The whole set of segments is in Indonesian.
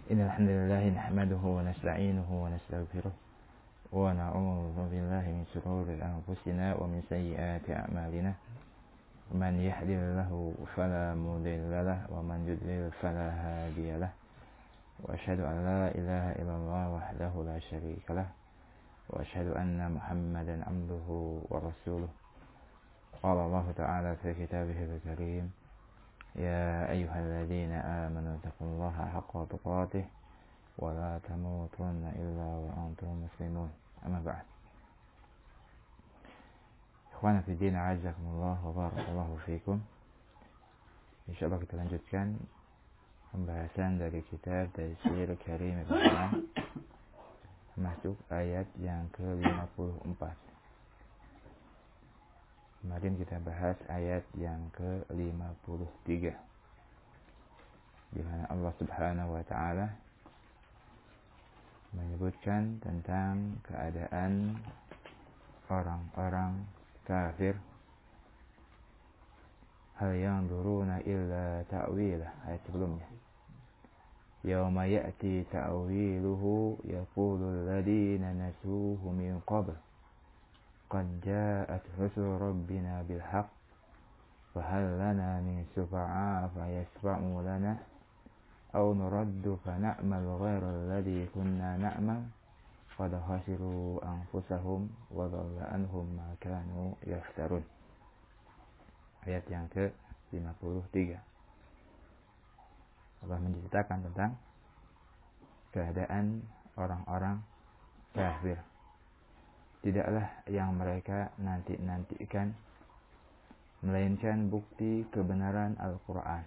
إن الحمد لله نحمده ونستعينه ونستغفره ونعوذ بالله من شرور أنفسنا ومن سيئات أعمالنا من يهد الله فلا مضل له ومن يضلل فلا هادي له وأشهد أن لا إله إلا الله وحده لا شريك له وأشهد أن محمدا عبده ورسوله. قال الله تعالى في كتابه الكريم: يا أيها الذين آمنوا اتقوا الله حق تقاته ولا تموتن إلا وأنتم مسلمون. أما بعد. Ikhwana fi din, a'azzakumullah wa barakallahu fikum. Insyaallah kita lanjutkan pembahasan dari kitab Taysir Karim Ar-Rahman, masuk ayat yang ke-54. Kemarin kita bahas ayat yang ke-53, di mana Allah Subhanahu wa taala menyebutkan tentang keadaan orang-orang kafir. Hal yanzuruna illa ta'wilah, ayat sebelumnya. Yauma ya'ti ta'wiluhu yaqulu alladhina nasuhu min qabl qad ja'at rusulu rabbina bil haqq fa hal lana min syufa'a fa yashfa'u lana aw nuraddu fa na'mal ghayra alladhi kunna na'mal qad khasiru anfusahum wa dhalla anhum ma kanu yaftarun. Ayat yang ke-53. Allah menceritakan tentang keadaan orang-orang kafir. Tidaklah yang mereka nantikan melainkan bukti kebenaran Al-Quran.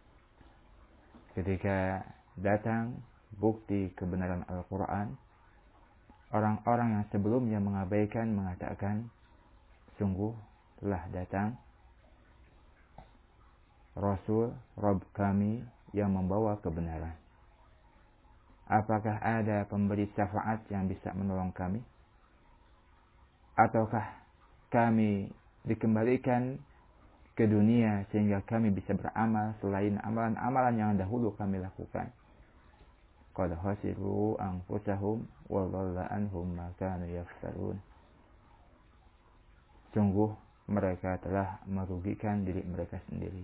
Ketika datang bukti kebenaran Al-Quran, orang-orang yang sebelumnya mengabaikan mengatakan, sungguh telah datang Rasul Rabb kami yang membawa kebenaran. Apakah ada pemberi syafaat yang bisa menolong kami? Ataukah kami dikembalikan ke dunia sehingga kami bisa beramal selain amalan-amalan yang dahulu kami lakukan? Qad khasiru anfusahum wa dhalla anhum ma kanu yaftarun. Sungguh mereka telah merugikan diri mereka sendiri,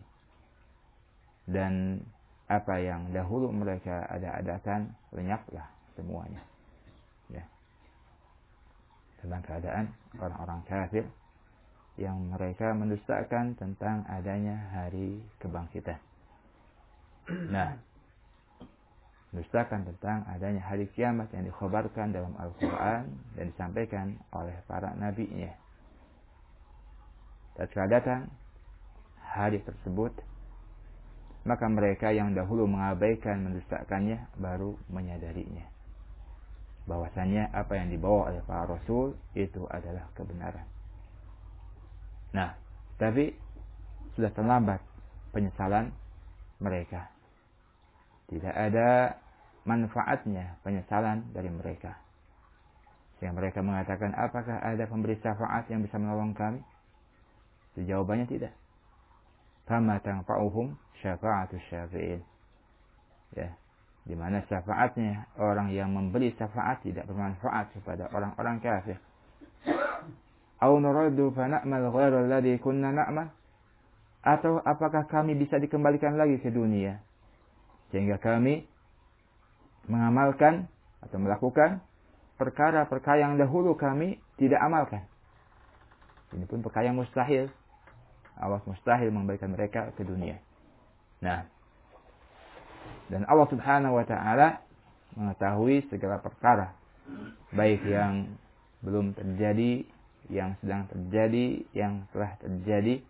dan apa yang dahulu mereka ada-adakan lenyaplah semuanya. Ya. Tentang keadaan orang-orang kafir yang mereka mendustakan tentang adanya hari kebangkitan. Nah, mendustakan tentang adanya hari kiamat yang dikhabarkan dalam Al-Quran dan disampaikan oleh para nabinya. Tatkala datang hari tersebut, maka mereka yang dahulu mengabaikan mendustakannya baru menyadarinya, bahwasannya apa yang dibawa oleh para rasul itu adalah kebenaran. Nah, tapi sudah terlambat penyesalan mereka. Tidak ada manfaatnya penyesalan dari mereka. Sehingga mereka mengatakan, apakah ada pemberi syafaat yang bisa menolong kami? Jawabannya tidak. Fama tanfa'uhum syafa'atus syafi'in. Ya, di mana syafaatnya orang yang memberi syafaat tidak bermanfaat kepada orang-orang kafir. Au nuraddu fa na'mal ghairal ladzi kunna na'mal. Atau apakah kami bisa dikembalikan lagi ke dunia sehingga kami mengamalkan atau melakukan perkara-perkara yang dahulu kami tidak amalkan? Ini pun perkara yang mustahil. Allah mustahil mengembalikan mereka ke dunia. Nah, dan Allah Subhanahu wa taala mengetahui segala perkara, baik yang belum terjadi, yang sedang terjadi, yang telah terjadi.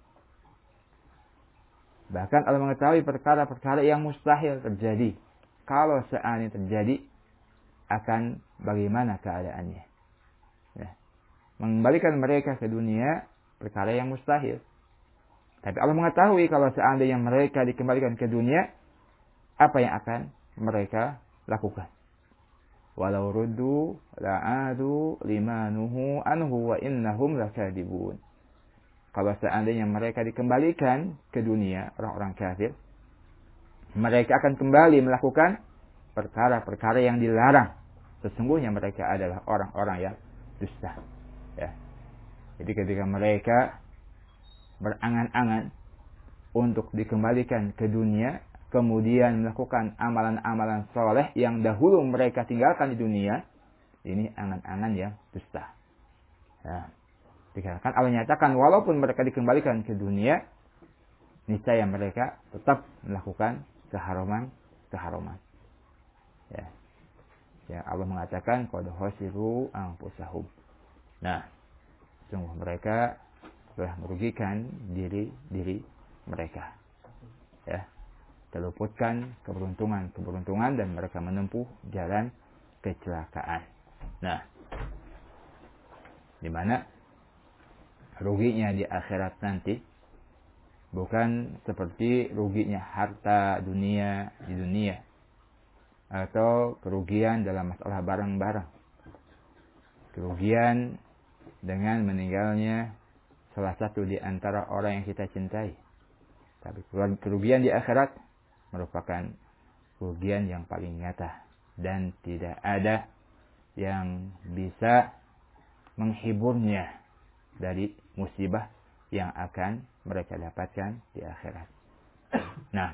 Bahkan Allah mengetahui perkara-perkara yang mustahil terjadi. Kalau seandainya terjadi, akan bagaimana keadaannya? Ya. Mengembalikan mereka ke dunia perkara yang mustahil. Tapi Allah mengetahui kalau seandainya mereka dikembalikan ke dunia, apa yang akan mereka lakukan. Walau ruddu la'adu limanuhu anhu wa innahum lakadibun. Kalau seandainya mereka dikembalikan ke dunia, orang-orang kafir, mereka akan kembali melakukan perkara-perkara yang dilarang. Sesungguhnya mereka adalah orang-orang yang dusta. Ya. Jadi ketika mereka berangan-angan untuk dikembalikan ke dunia, kemudian melakukan amalan-amalan soleh yang dahulu mereka tinggalkan di dunia, ini angan-angan yang dusta. Ya. Dikarenakan Allah nyatakan walaupun mereka dikembalikan ke dunia, niscaya mereka tetap melakukan keharuman. Ya. Ya, Allah mengatakan qad khasiru anfusahum. Nah, sungguh mereka telah merugikan diri mereka. Ya. Terluputkan keberuntungan dan mereka menempuh jalan kecelakaan. Nah, di mana ruginya di akhirat nanti bukan seperti ruginya harta dunia di dunia atau kerugian dalam masalah barang-barang. Kerugian dengan meninggalnya salah satu di antara orang yang kita cintai. Tapi kerugian di akhirat merupakan kerugian yang paling nyata dan tidak ada yang bisa menghiburnya dari musibah yang akan mereka dapatkan di akhirat. Nah,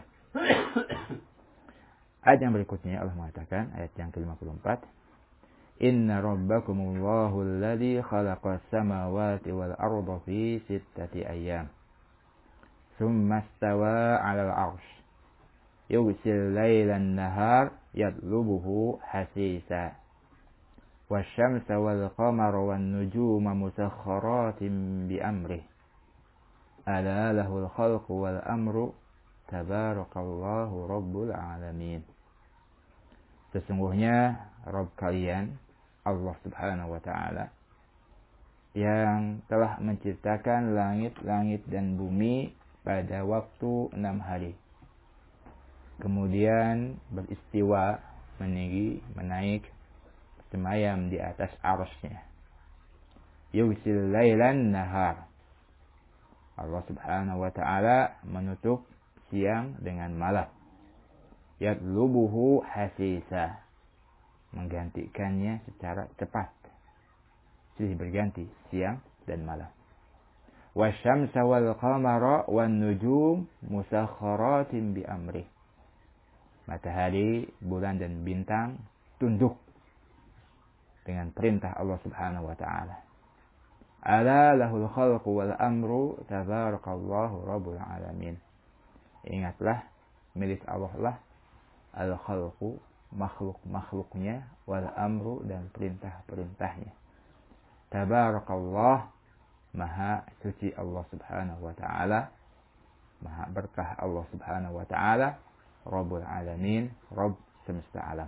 ayat yang berikutnya Allah mengatakan, ayat yang ke-54, Inna rabbakumullahu alladhi khalaqas samawati wal arda fi sittati ayyam. Thumma istawa 'alal 'arsy. Yughsil lailan nahar yatlubuhu hasisa. Wasyamsa wal qamara wan nujuma musakhkharatin bi amrih. Ala lahul khalqu wal amru tabarakallahu rabbul alamin. Sesungguhnya Rabb kalian Allah Subhanahu wa taala yang telah menciptakan langit-langit dan bumi pada waktu 6 hari. Kemudian beristiwa, meninggi, menaik, semayam di atas arsy-Nya. Yughsil lailan nahar. Allah Subhanahu wa taala menutup siang dengan malam. Yatlubuhu hasisa. Menggantikannya secara cepat. Silih berganti siang dan malam. Wasyamsa wal qamara wan nujum musakhkharatin bi amrih. Matahari, bulan dan bintang tunduk dengan perintah Allah Subhanahu wa taala. Ala lahul khalqu wal amru tabarakallahu rabbul alamin. Ingatlah, milik Allah lah al-khalqu, makhluk-makhluknya, wal amru dan perintah-perintahnya. Tabarakallah, maha suci Allah Subhanahu wa taala, maha berkah Allah Subhanahu wa taala, rabbul alamin, rabb semesta alam.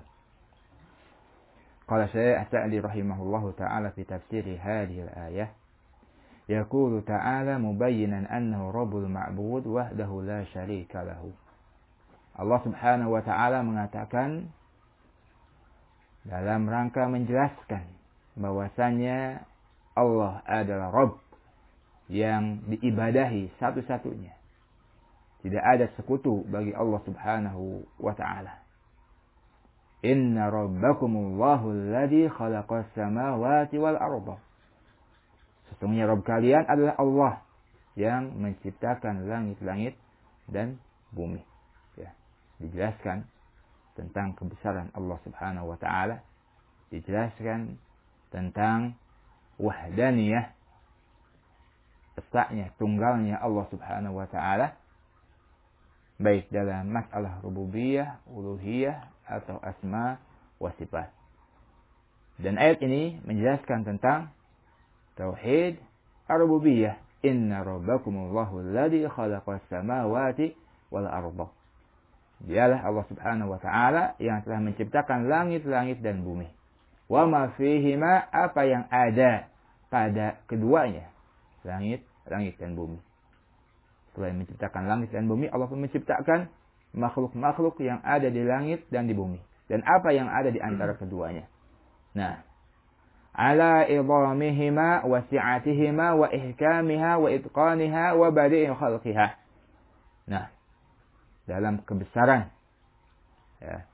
Qala Syekh As-Sa'di rahimahullahu ta'ala fi tafsir hadhihi al-ayah, yaqulu ta'ala mubayyinan annahu rabbul ma'bud wahdahu la syarika lahu. Allah Subhanahu wa ta'ala mengatakan dalam rangka menjelaskan bahwasanya Allah adalah Rabb yang diibadahi satu-satunya. Tidak ada sekutu bagi Allah Subhanahu wa ta'ala. Inna rabbakumullahu alladhi khalaqas samawati wal arda. Sesungguhnya Rabb kalian adalah Allah yang menciptakan langit-langit dan bumi. Ya. Dijelaskan tentang kebesaran Allah Subhanahu wa ta'ala. Dijelaskan tentang wahdaniyah, esaknya, tunggalnya Allah Subhanahu wa ta'ala, baik dalam masalah rububiyah, uluhiyah, atau asma wa sifat. Dan ayat ini menjelaskan tentang tauhid ar-rububiyah. Inna rabbakumullahu alladhi khalaqas samawati wal arda. Dialah Allah Subhanahu wa ta'ala yang telah menciptakan langit-langit dan bumi. Wa ma fihima, apa yang ada pada keduanya, langit dan bumi. Selain menciptakan langit dan bumi, Allah pun menciptakan makhluk-makhluk yang ada di langit dan di bumi. Dan apa yang ada di antara keduanya. Nah, ala idhamihima wa si'atihima wa ihkamiha wa itqaniha wa badi'i khalqiha. Nah, dalam kebesaran, ya,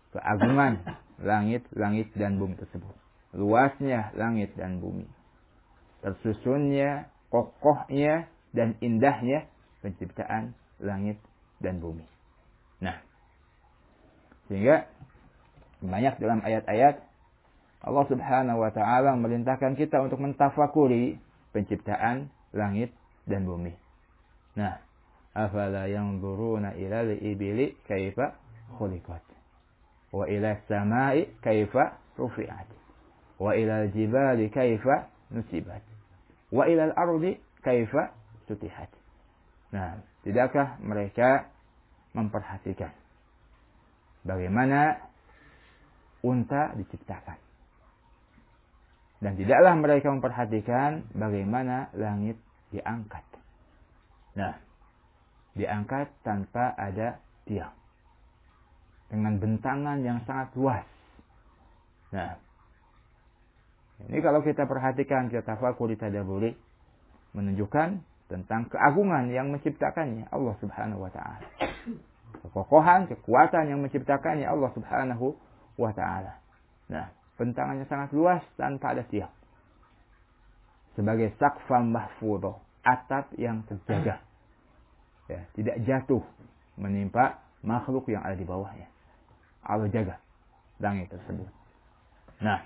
keagungan langit dan bumi tersebut. Luasnya langit dan bumi. Tersusunnya, kokohnya, dan indahnya penciptaan langit dan bumi. Nah, sehingga banyak dalam ayat-ayat Allah Subhanahu wa taala memerintahkan kita untuk mentafakuri penciptaan langit dan bumi. Nah, afala yanzuruna ilal ibili kaifa khuliqat wa ila samai kaifa rufi'at wa ila jibali kaifa nusibat wa ila ardi kaifa sutihat. Nah, tidakkah mereka memperhatikan bagaimana unta diciptakan? Dan tidaklah mereka memperhatikan bagaimana langit diangkat. Nah, diangkat tanpa ada tiang. Dengan bentangan yang sangat luas. Nah, ini kalau kita perhatikan, kita tafakuri, tadabburi, menunjukkan tentang keagungan yang menciptakannya Allah Subhanahu wa taala. Kekokohan, kekuatan yang menciptakannya Allah Subhanahu wa taala. Nah, bentangannya sangat luas tanpa ada tiang. Sebagai saqfan mahfudhah, atap yang terjaga. Ya, tidak jatuh menimpa makhluk yang ada di bawahnya. Allah jaga langit tersebut. Nah,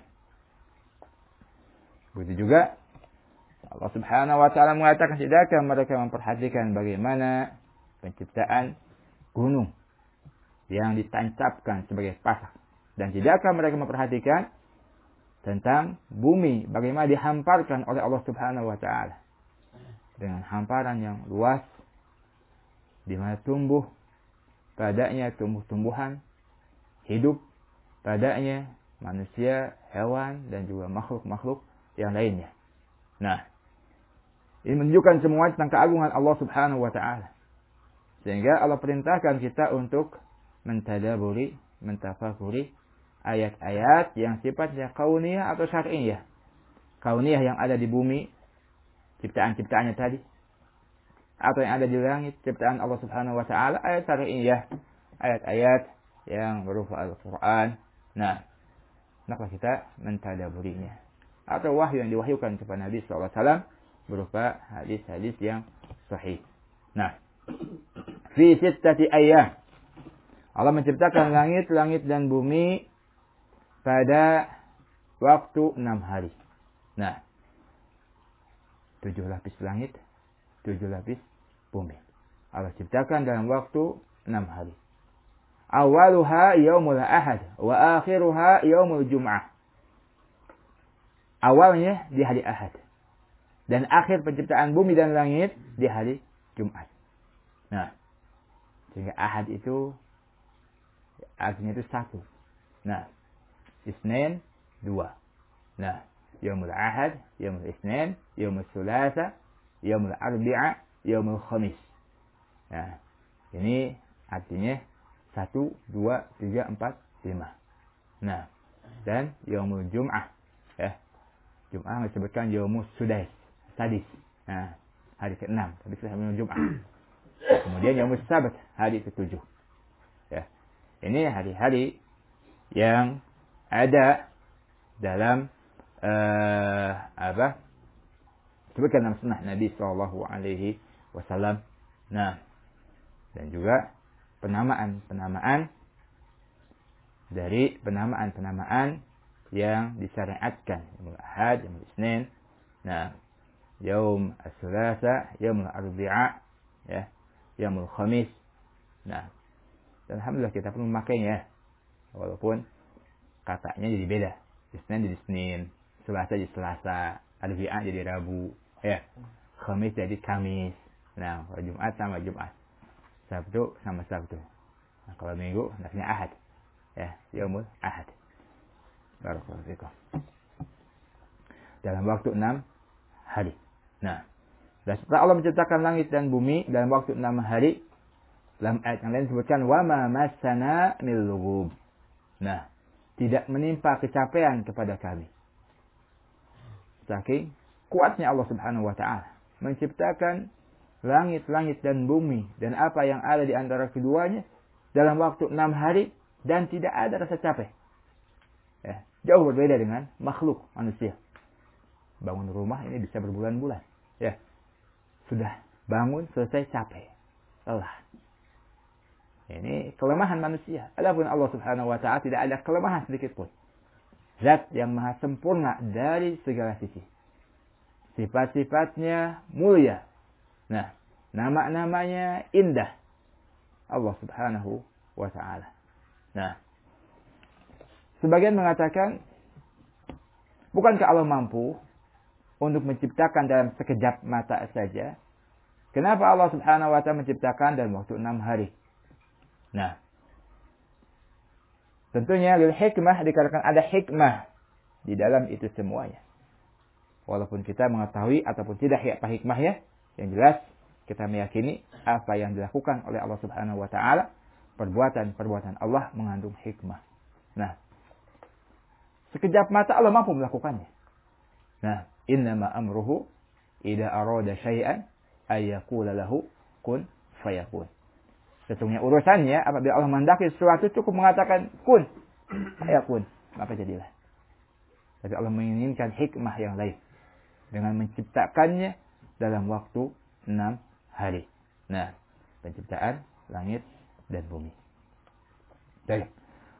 begitu juga Allah Subhanahu wa taala mengatakan, tidakkah mereka memperhatikan bagaimana penciptaan gunung yang ditancapkan sebagai pasak, dan tidakkah mereka memperhatikan tentang bumi bagaimana dihamparkan oleh Allah Subhanahu wa taala dengan hamparan yang luas, di mana tumbuh padanya tumbuh-tumbuhan hidup, padanya manusia, hewan, dan juga makhluk-makhluk yang lainnya. Nah, ini menunjukkan semua tentang keagungan Allah Subhanahu wa taala. Sehingga Allah perintahkan kita untuk mentadabburi, mentafakuri ayat-ayat yang sifatnya kauniyah atau syar'iyah. Kauniyah yang ada di bumi, ciptaan-ciptaannya tadi, atau yang ada di langit, ciptaan Allah Subhanahu wa taala. Ayat syar'iyah, ayat-ayat yang berupa Al-Quran. Nah, maka kita mentadabburinya. Atau wahyu yang diwahyukan kepada Nabi SAW berupa hadis-hadis yang sahih. Nah, fi sittati ayyam, Allah menciptakan langit dan bumi pada waktu 6 hari. Nah, 7 lapis langit, 7 lapis bumi. Allah ciptakan dalam waktu 6 hari. Awaluha yaumul ahad wa akhiruha yaumul jum'ah. Awalnya di hari Ahad, dan akhir penciptaan bumi dan langit di hari Jumat. Nah, sehingga Ahad itu artinya itu 1. Nah, Isnin 2. Nah, yaumul Ahad, yaumul Isnin, yaumul Tsulasa, yaumul Arbi'a, yaumul Khamis. Nah, ini artinya 1, 2, 3, 4, 5. Nah, dan yaumul Jum'ah, ya. Jum'ah disebutkan yaumus sudais, sadis. Nah, hari ke-6, tapi sudah Jum'ah. Kemudian yaumus sabat, hari ke-7. Ya. Ini hari-hari yang ada dalam sebutkan dalam sunnah Nabi sallallahu alaihi wasallam. Nah, dan juga penamaan dari penamaan yang disyariatkan, yaumul Ahad, yaumul Isnin, nah, yaum as-Tsulasa, yaumul Arbi'a, ya, yaumul Khamis. Nah, dan alhamdulillah kita pun memakainya, walaupun katanya jadi beda. Isnin jadi Senin, Selasa jadi Selasa, Arbi'a jadi Rabu, ya, Khamis jadi Kamis. Nah, kalau Jumat sama Jumat, Sabtu sama Sabtu. Nah, kalau Minggu namanya Ahad, ya, yaumul Ahad. Barakallahu fikum. Dalam waktu 6 hari. Nah, dan setelah Allah menciptakan langit dan bumi dalam waktu 6 hari, dalam ayat yang lain disebutkan wa ma massana min lughub. Nah, tidak menimpa kecapean kepada kami. Saking kuatnya Allah Subhanahu wa taala menciptakan langit dan bumi dan apa yang ada di antara keduanya dalam waktu 6 hari dan tidak ada rasa capek. Ya, jauh berbeda dengan makhluk manusia. Bangun rumah ini bisa berbulan-bulan. Ya, sudah bangun selesai capek, lelah. Ini kelemahan manusia. Adapun Allah Subhanahu wa taala tidak ada kelemahan sedikit pun. Zat yang maha sempurna dari segala sisi. Sifat-sifatnya mulia. Nah, nama-namanya indah. Allah Subhanahu wa taala. Nah, sebagian mengatakan, bukankah Allah mampu untuk menciptakan dalam sekejap mata saja? Kenapa Allah Subhanahu wa taala menciptakan dalam waktu 6 hari? Nah, tentunya lil hikmah, dikarenakan ada hikmah di dalam itu semuanya. Walaupun kita mengetahui ataupun tidak apa hikmahnya, yang jelas kita meyakini apa yang dilakukan oleh Allah Subhanahu wa taala, perbuatan-perbuatan Allah mengandung hikmah. Nah, sekejap mata Allah mampu melakukannya. Nah, innama amruhu idza arada syai'an ay yaqula lahu kun fayakun. Sesungguhnya urusannya apabila Allah menghendaki sesuatu cukup mengatakan kun fayakun, maka jadilah. Tapi Allah menginginkan hikmah yang lain dengan menciptakannya dalam waktu 6 hari. Nah, penciptaan langit dan bumi. Baik.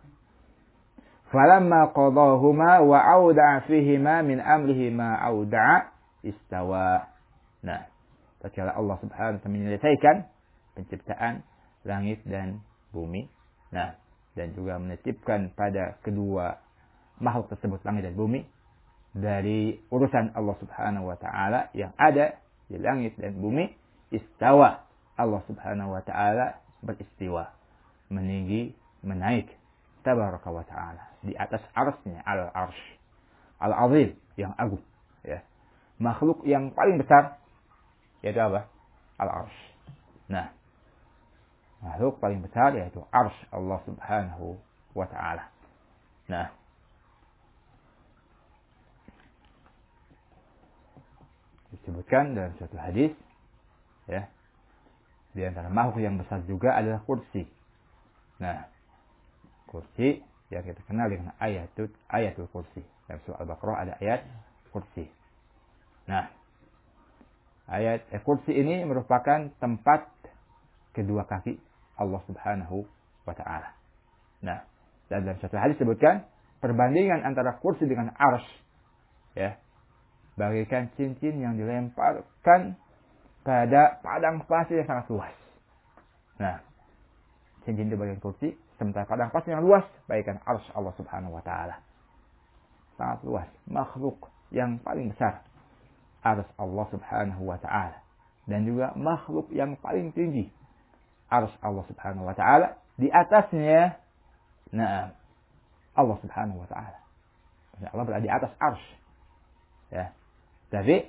Falamma qadahuma wa auda'a fihima min amrihi ma auda'a istawa. Nah, tatkala Allah Subhanahu wa taala menyelesaikan penciptaan langit dan bumi. Nah, dan juga menitipkan pada kedua makhluk tersebut, langit dan bumi, dari urusan Allah Subhanahu wa taala yang ada di langit dan bumi, istawa. Allah Subhanahu wa taala beristiwa, meninggi, menaik, tabaraka wa taala, di atas arsy-Nya, al-arsy al-azim, yang agung, ya. Makhluk yang paling besar yaitu apa? Al-arsy. Nah, makhluk paling besar yaitu arsy Allah Subhanahu wa taala. Nah, disebutkan dalam suatu hadis, ya, di antara makhluk yang besar juga adalah kursi. Nah, kursi yang kita kenal dengan ayatul kursi. Dalam surah Al-Baqarah ada ayat kursi. Nah, ayat kursi ini merupakan tempat kedua kaki Allah Subhanahu wa taala. Nah, dan dalam satu hadis disebutkan perbandingan antara kursi dengan arsy, ya, bagaikan cincin yang dilemparkan pada padang pasir yang sangat luas. Nah, cincin itu bagian kursi, sementara padang pasir yang luas bagaikan arsy Allah Subhanahu wa taala. Sangat luas, makhluk yang paling besar arsy Allah Subhanahu wa taala, dan juga makhluk yang paling tinggi arsy Allah Subhanahu wa taala, di atasnya nah Allah Subhanahu wa taala. Allah berada di atas arsy, ya. Tapi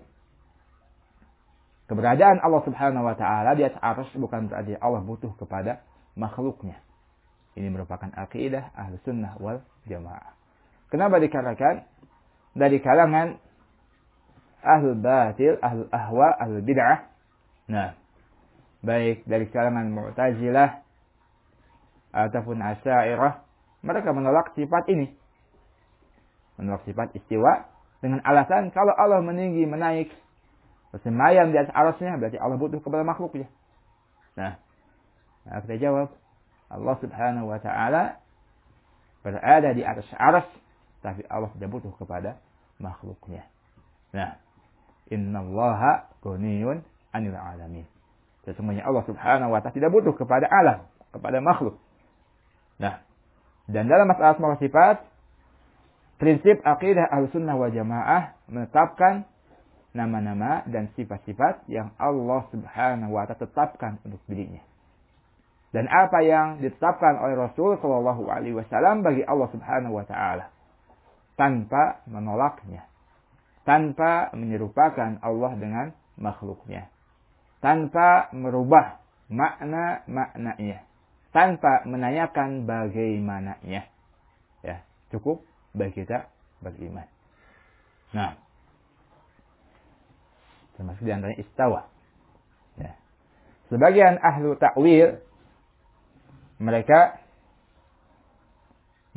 keberadaan Allah Subhanahu wa taala di atas arsy bukan berarti Allah butuh kepada makhluknya. Ini merupakan akidah Ahlussunnah wal Jamaah. Kenapa? Dikarenakan dari kalangan ahlul batil, ahlul ahwa, ahlul bid'ah, nah, baik dari kalangan Mu'tazilah ataupun Asy'ariyah, mereka menolak sifat ini. Menolak sifat istiwa dengan alasan kalau Allah meninggi, menaik, bersemayam di atas arsy-Nya, berarti Allah butuh kepada makhluknya. Nah, kita jawab, Allah Subhanahu wa taala berada di atas arsy, tapi Allah tidak butuh kepada makhluknya. Nah, innallaha ghaniyun 'anil 'alamin. Sesungguhnya Allah Subhanahu wa taala tidak butuh kepada alam, kepada makhluk. Nah, dan dalam masalah asma wa sifat, prinsip akidah Ahlussunnah wal Jamaah menetapkan nama-nama dan sifat-sifat yang Allah Subhanahu wa taala tetapkan untuk dirinya. Dan apa yang ditetapkan oleh Rasul sallallahu alaihi wasallam bagi Allah Subhanahu wa taala, tanpa menolaknya, tanpa menyerupakan Allah dengan makhluknya, tanpa merubah makna-maknanya, tanpa menanyakan bagaimananya. Ya, cukup bagi kita beriman. Nah, termasuk di antaranya istawa. Ya. Sebagian ahlu ta'wil, mereka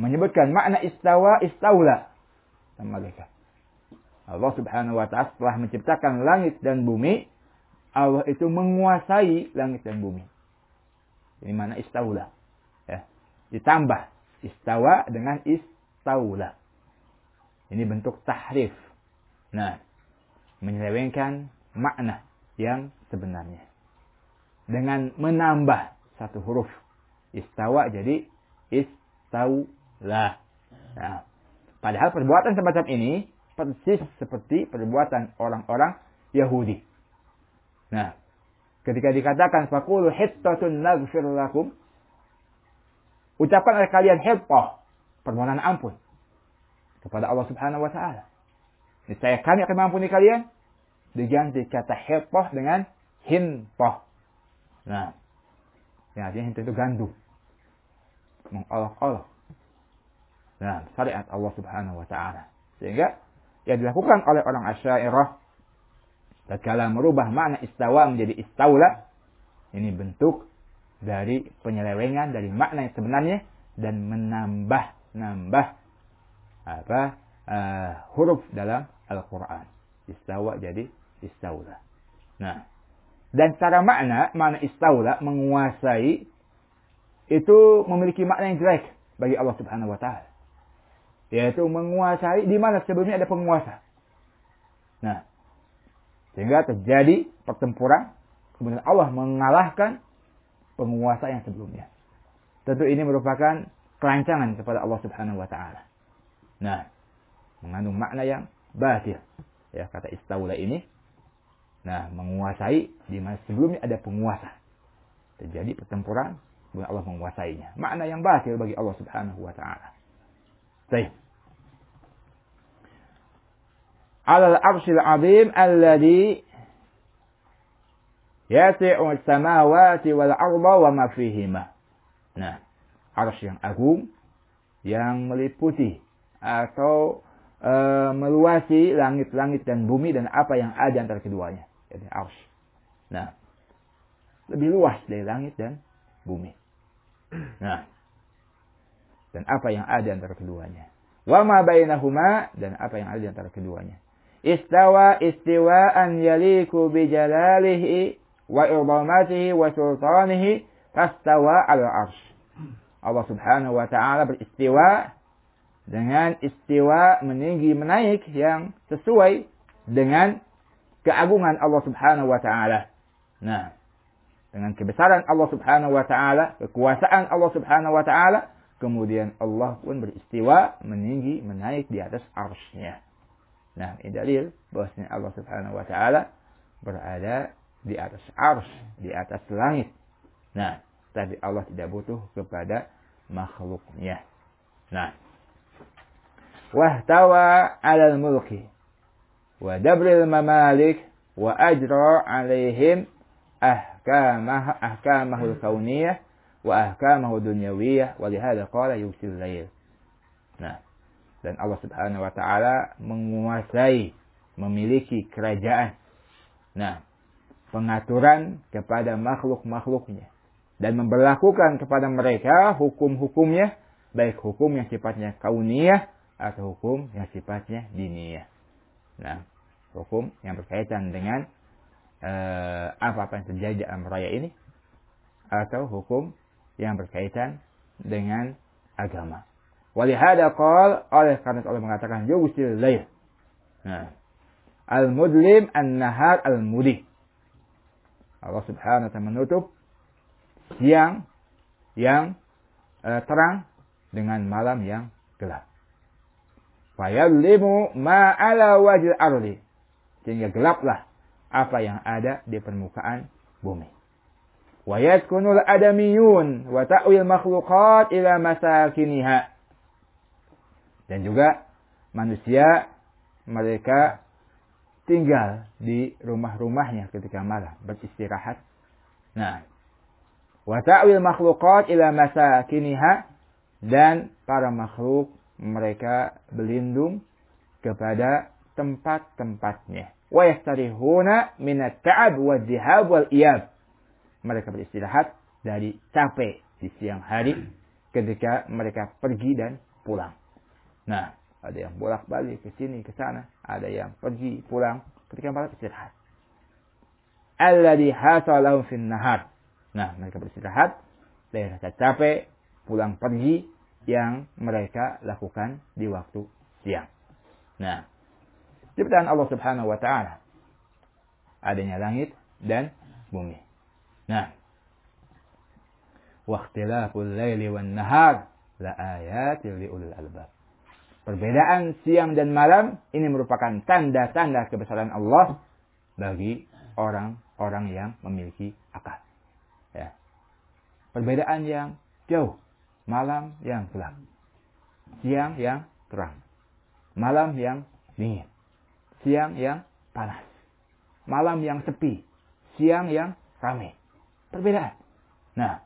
menyebutkan makna istawa, istaula sama mereka. Allah Subhanahu wa ta'ala setelah menciptakan langit dan bumi, Allah itu menguasai langit dan bumi. Ini makna istaula. Ya. Ditambah istawa dengan istaula. Ini bentuk tahrif. Nah, menyelewengkan makna yang sebenarnya. Dengan menambah satu huruf. Istawa jadi istaula. Nah, padahal perbuatan semacam ini persis seperti perbuatan orang-orang Yahudi. Nah, ketika dikatakan faqulu hittatun naghfir lakum, ucapkan oleh kalian hittah, permohonan ampun kepada Allah Subhanahu wa taala. Niscaya kami akan mengampuni kalian, diganti kata hittah dengan hintah. Nah, yang artinya hintah itu gandum, mengolok-olok. Nah, syariat Allah Subhanahu wa taala. Sehingga yang dilakukan oleh orang Asy'ariyah tatkala merubah makna istawa menjadi istaula, ini bentuk dari penyelewengan dari makna yang sebenarnya dan menambah huruf dalam Al-Qur'an. Istawa jadi istaula. Nah, dan secara makna istaula, menguasai, itu memiliki makna yang jelek bagi Allah Subhanahu wa taala. Yaitu menguasai di mana sebelumnya ada penguasa. Nah, sehingga terjadi pertempuran, kemudian Allah mengalahkan penguasa yang sebelumnya. Tentu ini merupakan kelancangan kepada Allah Subhanahu wa taala. Nah, mengandung makna yang batil. Ya, kata istaula ini, nah, menguasai di mana sebelumnya ada penguasa. Terjadi pertempuran, kemudian Allah menguasainya. Makna yang batil bagi Allah Subhanahu wa taala. Baik. Alal arsyil azim alladhi yasi'u as-samawati wal arda wa ma fihima. Nah, arsy yang agung yang meliputi atau meluasi langit-langit dan bumi dan apa yang ada antara keduanya. Jadi arsy. Nah, lebih luas dari langit dan bumi. Nah, dan apa yang ada antara keduanya. Wa ma bainahuma, dan apa yang ada di antara keduanya. Istawa istiwa'an yaliku bi jalalihi wa idhamatihi wa sultanihi fastawa 'ala arsy. Allah Subhanahu wa taala beristiwa dengan istiwa meninggi menaik yang sesuai dengan keagungan Allah Subhanahu wa taala. Nah, dengan kebesaran Allah Subhanahu wa taala, kekuasaan Allah Subhanahu wa taala, kemudian Allah pun beristiwa meninggi menaik di atas arsy-Nya. Nah, ini dalil bahwasanya Allah Subhanahu wa taala berada di atas arsy, di atas langit. Nah, tapi Allah tidak butuh kepada makhluknya. Nah, wahtawa 'alal mulki wa dabril mamalik wa ajra 'alaihim ahkamahul kauniyah wa ahkamahu dunyawiyah wa lihada qala yusil lail. Nah, dan Allah Subhanahu wa taala menguasai, memiliki kerajaan. Nah, pengaturan kepada makhluk-makhluknya dan memberlakukan kepada mereka hukum-hukumnya, baik hukum yang sifatnya kauniyah atau hukum yang sifatnya diniyah. Nah, hukum yang berkaitan dengan apa-apa yang terjadi dalam raya ini, atau hukum yang berkaitan dengan agama. Walihada qala, oleh karena Allah mengatakan yughsil lail. Nah, al-mudlim an-nahar al-mudi. Allah Subhanahu wa taala menutup siang yang terang dengan malam yang gelap. Fayadlimu ma 'ala wajhil ardi. Sehingga gelaplah apa yang ada di permukaan bumi. Wa yaskunul adamiyun wa ta'wil makhluqat ila masakiniha. Dan juga manusia mereka tinggal di rumah-rumahnya ketika malam beristirahat. Nah, wa ta'wil makhluqat ila masakiniha, dan para makhluk mereka berlindung kepada tempat-tempatnya. Wa yastarihuna min at-ta'ab wa dhihab wal iyab. Mereka beristirahat dari capek di siang hari ketika mereka pergi dan pulang. Nah, ada yang bolak-balik ke sini ke sana, ada yang pergi pulang ketika malam istirahat. Alladhi hasalahum fin nahar. Nah, mereka beristirahat dari rasa capek pulang pergi yang mereka lakukan di waktu siang. Nah, ciptaan Allah Subhanahu wa taala, adanya langit dan bumi. Nah, waqtilaful laili wan nahar la ayatin liulil albab. Perbedaan siang dan malam ini merupakan tanda-tanda kebesaran Allah bagi orang-orang yang memiliki akal. Ya. Perbedaan yang jauh, malam yang gelap, siang yang terang, malam yang dingin, siang yang panas, malam yang sepi, siang yang ramai. Perbedaan. Nah,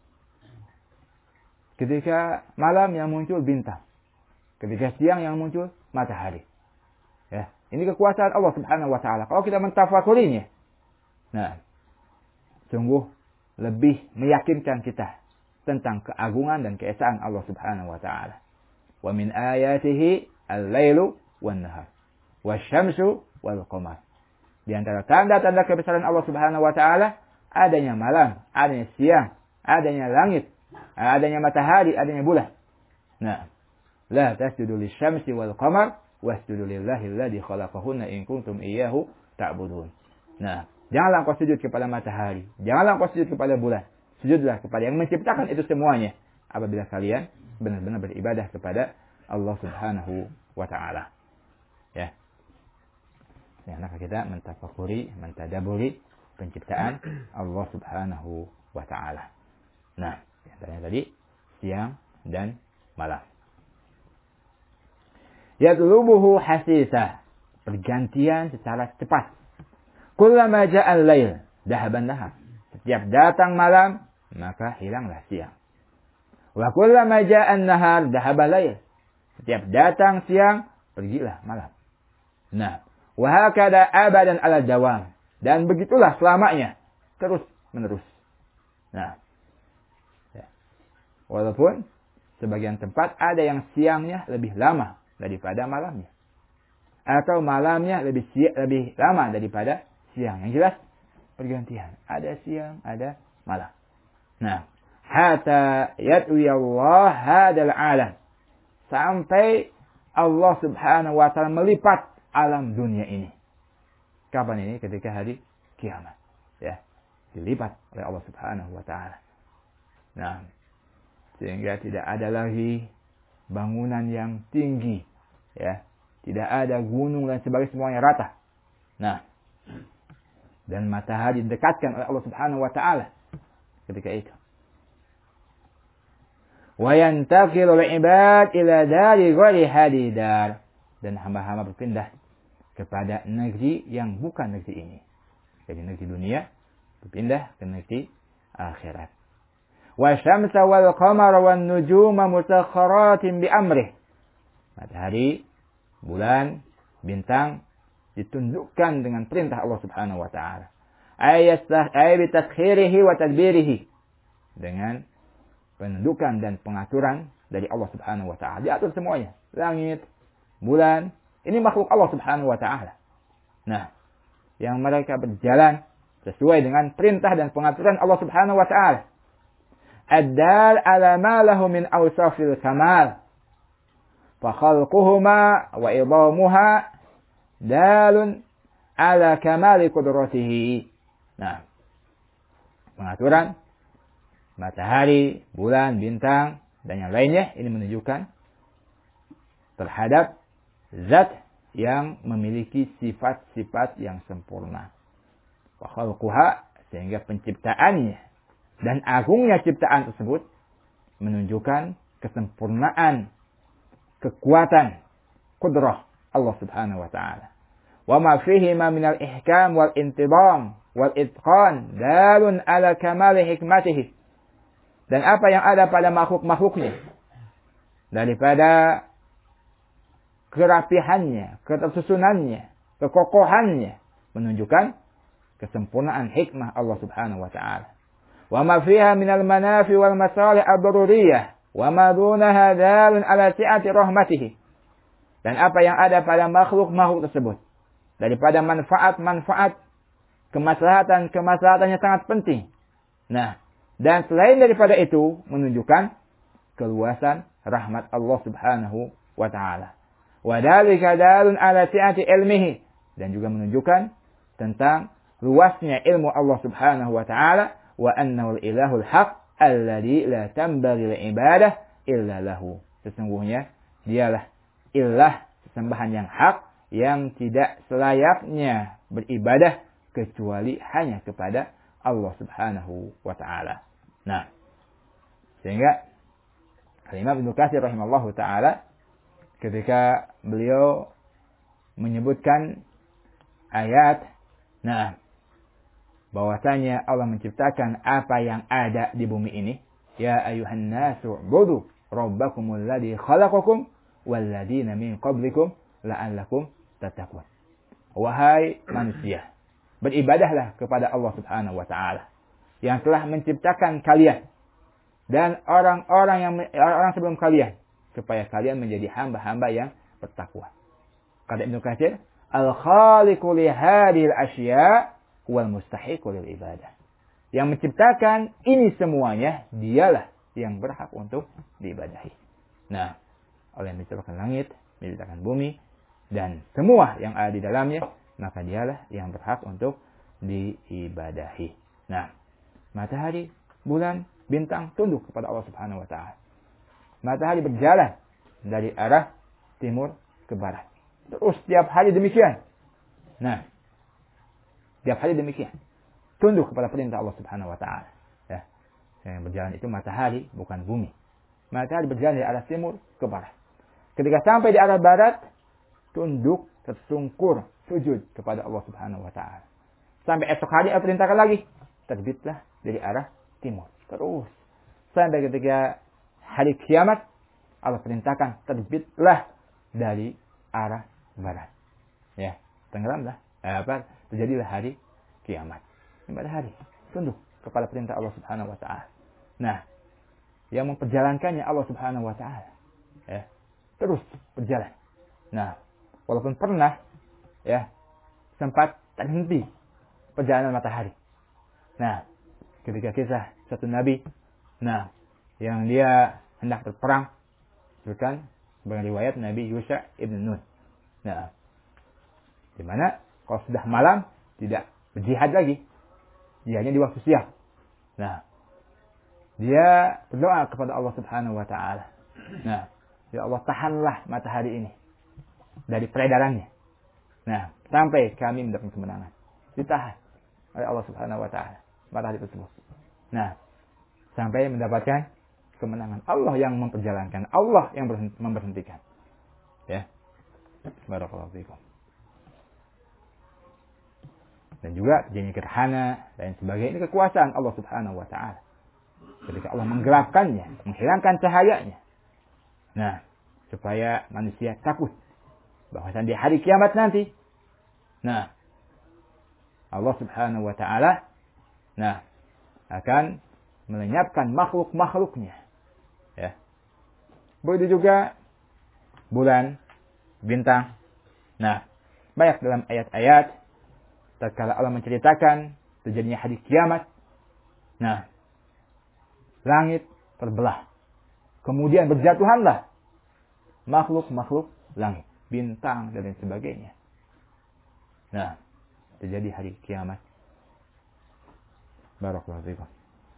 ketika malam yang muncul bintang, ketika siang yang muncul matahari. Ya, ini kekuasaan Allah Subhanahu wa taala. Kalau kita mentafakurinya, nah, sungguh lebih meyakinkan kita tentang keagungan dan keesaan Allah Subhanahu wa taala. Wa min ayatihi al-lailu wan nahar wasyamsu wal qamar. Di antara tanda-tanda kebesaran Allah Subhanahu wa taala adanya malam, adanya siang, adanya langit, adanya matahari, adanya bulan. Nah, la tasjudu lisyamsi wal qamar wasjudu lillahi alladhi khalaqahunna in kuntum iyyahu ta'budun. Nah, janganlah kau sujud kepada matahari, janganlah kau sujud kepada bulan. Sujudlah kepada yang menciptakan itu semuanya apabila kalian benar-benar beribadah kepada Allah Subhanahu wa taala. Ya. Ya, maka kita mentafakuri, mentadaburi penciptaan Allah Subhanahu wa taala. Nah, antaranya tadi siang dan malam. Yatlubuhu hasisa, pergantian secara cepat. Kullama ja'al lail dhahaban nahar. Setiap datang malam, maka hilanglah siang. Wa kullama ja'an nahar dhahaba lail. Setiap datang siang, pergilah malam. Nah, wa hakada abadan ala dawam. Dan begitulah selamanya, terus menerus. Nah, ya. Walaupun sebagian tempat ada yang siangnya lebih lama daripada malamnya, atau malamnya lebih lama daripada siang. Yang jelas pergantian, ada siang, ada malam. Nah, hatta yatwi Allah hadal alam, sampai Allah Subhanahu wa taala melipat alam dunia ini. Kapan ini? Ketika hari kiamat. Ya, dilipat oleh Allah Subhanahu wa taala. Nah, sehingga tidak ada lagi bangunan yang tinggi, ya, tidak ada gunung dan sebagainya, semuanya rata. Nah, dan matahari didekatkan oleh Allah Subhanahu wa taala ketika itu. Wa yantaqilu al-ibad ila dari ghairi hadidar, dan hamba-hamba berpindah kepada negeri yang bukan negeri ini. Jadi negeri dunia berpindah ke negeri akhirat. Wa syamsa wal qamara wan nujuma musakhkharatin bi amrih. Matahari, bulan, bintang ditundukkan dengan perintah Allah Subhanahu wa taala. Ay bi taskhirihi wa tadbirihi. Dengan penundukan dan pengaturan dari Allah Subhanahu wa taala. Diatur semuanya. Langit, bulan, ini makhluk Allah Subhanahu wa taala. Nah, yang mereka berjalan sesuai dengan perintah dan pengaturan Allah Subhanahu wa taala. Ad-dal ala ma lahu min awsafil kamal. Fa khalquhuma wa idamuha dalun ala kamali qudratihi. Nah, pengaturan matahari, bulan, bintang, dan yang lainnya ini menunjukkan terhadap zat yang memiliki sifat-sifat yang sempurna. Wa khalquha, sehingga penciptaannya dan agungnya ciptaan tersebut menunjukkan kesempurnaan, kekuatan, qudrah Allah Subhanahu wa taala. Wa ma fihi ma min al-ihkam wal intibam wal itqan dalun ala kamali hikmatihi. Dan apa yang ada pada makhluk-makhluknya daripada kerapihannya, ketersusunannya, kekokohannya menunjukkan kesempurnaan hikmah Allah Subhanahu wa taala. Wa ma fiha minal manafi wal masalih ad-daruriyah wa ma dunaha dalun ala si'ati rahmatihi. Dan apa yang ada pada makhluk-makhluk tersebut daripada manfaat-manfaat, kemaslahatan-kemaslahatan yang sangat penting. Nah, dan selain daripada itu menunjukkan keluasan rahmat Allah Subhanahu wa taala. Wa dzalika dalun ala si'ati ilmihi, dan juga menunjukkan tentang luasnya ilmu Allah Subhanahu wa taala, wa annahu al-ilahul haq alladzi la tanbaghi al-ibadah illa lahu. Sesungguhnya dialah ilah, sesembahan yang hak yang tidak selayaknya beribadah kecuali hanya kepada Allah Subhanahu wa taala. Nah, sehingga Imam Ibnu Katsir rahimallahu taala ketika beliau menyebutkan ayat bahwasanya Allah menciptakan apa yang ada di bumi ini, ya ayuhan nasu ubudu rabbakumul ladzi khalaqakum walladzina min qablikum la'allakum tattaqun. Wahai manusia, beribadahlah kepada Allah Subhanahu wa taala yang telah menciptakan kalian dan orang sebelum kalian, supaya kalian menjadi hamba-hamba yang bertakwa. Kata Ibnu Katsir, al-khaliqu li hadhil asya' wal mustahiqu lil ibadah. Yang menciptakan ini semuanya dialah yang berhak untuk diibadahi. Nah, Allah yang menciptakan langit, menciptakan bumi, dan semua yang ada di dalamnya, maka dialah yang berhak untuk diibadahi. Nah, matahari, bulan, bintang tunduk kepada Allah Subhanahu wa taala. Matahari berjalan dari arah timur ke barat. Terus setiap hari demikian. Nah, setiap hari demikian. Tunduk kepada perintah Allah Subhanahu wa taala. Ya. Yang berjalan itu matahari, bukan bumi. Matahari berjalan dari arah timur ke barat. Ketika sampai di arah barat, tunduk, tersungkur, sujud kepada Allah Subhanahu wa taala. Sampai esok hari Allah perintahkan lagi, terbitlah dari arah timur. Terus sampai ketika hari kiamat, Allah perintahkan terbitlah dari arah barat. Ya, tenggelamlah. Terjadilah hari kiamat. Pada hari tunduk kepada perintah Allah Subhanahu wa taala. Nah, yang memperjalankannya Allah Subhanahu wa taala. Ya, terus berjalan. Nah, walaupun pernah sempat terhenti perjalanan matahari. Nah, ketika kisah satu nabi, yang dia hendak berperang, bukan sebagai riwayat Nabi Yusha ibn Nun. Nah, di mana kalau sudah malam tidak berjihad lagi, dia hanya di waktu siang. Nah, dia berdoa kepada Allah Subhanahu wa taala. Nah, ya Allah, tahanlah matahari ini dari peredarannya. Nah, sampai kami mendapatkan kemenangan. Ditahan oleh Allah Subhanahu wa taala matahari tersebut. Nah, sampai mendapatkan kemenangan. Allah yang memperjalankan, Allah yang memberhentikan. Ya. Barakallahu fiikum. Dan juga janji gerhana dan sebagainya, ini kekuasaan Allah Subhanahu wa taala. Ketika Allah menggelapkannya, menghilangkan cahayanya. Nah, supaya manusia takut bahwasanya di hari kiamat nanti, nah, Allah Subhanahu wa taala akan melenyapkan makhluk-makhluknya. Ya. Begitu juga bulan, bintang. Nah, banyak dalam ayat-ayat tatkala Allah menceritakan terjadinya hari kiamat. Nah, langit terbelah. Kemudian berjatuhanlah makhluk-makhluk langit, bintang dan lain sebagainya. Nah, terjadi hari kiamat. Barakallahu fiikum.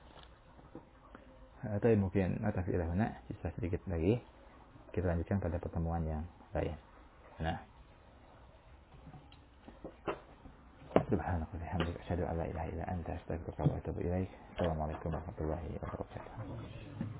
Atau mungkin atafi ila huna, sisa sedikit lagi. Kita lanjutkan pada pertemuan yang lain. Nah, subhanaka wa bihamdika asyhadu an la ilaha illa anta astaghfiruka wa atubu ilaik. Assalamualaikum warahmatullahi wabarakatuh.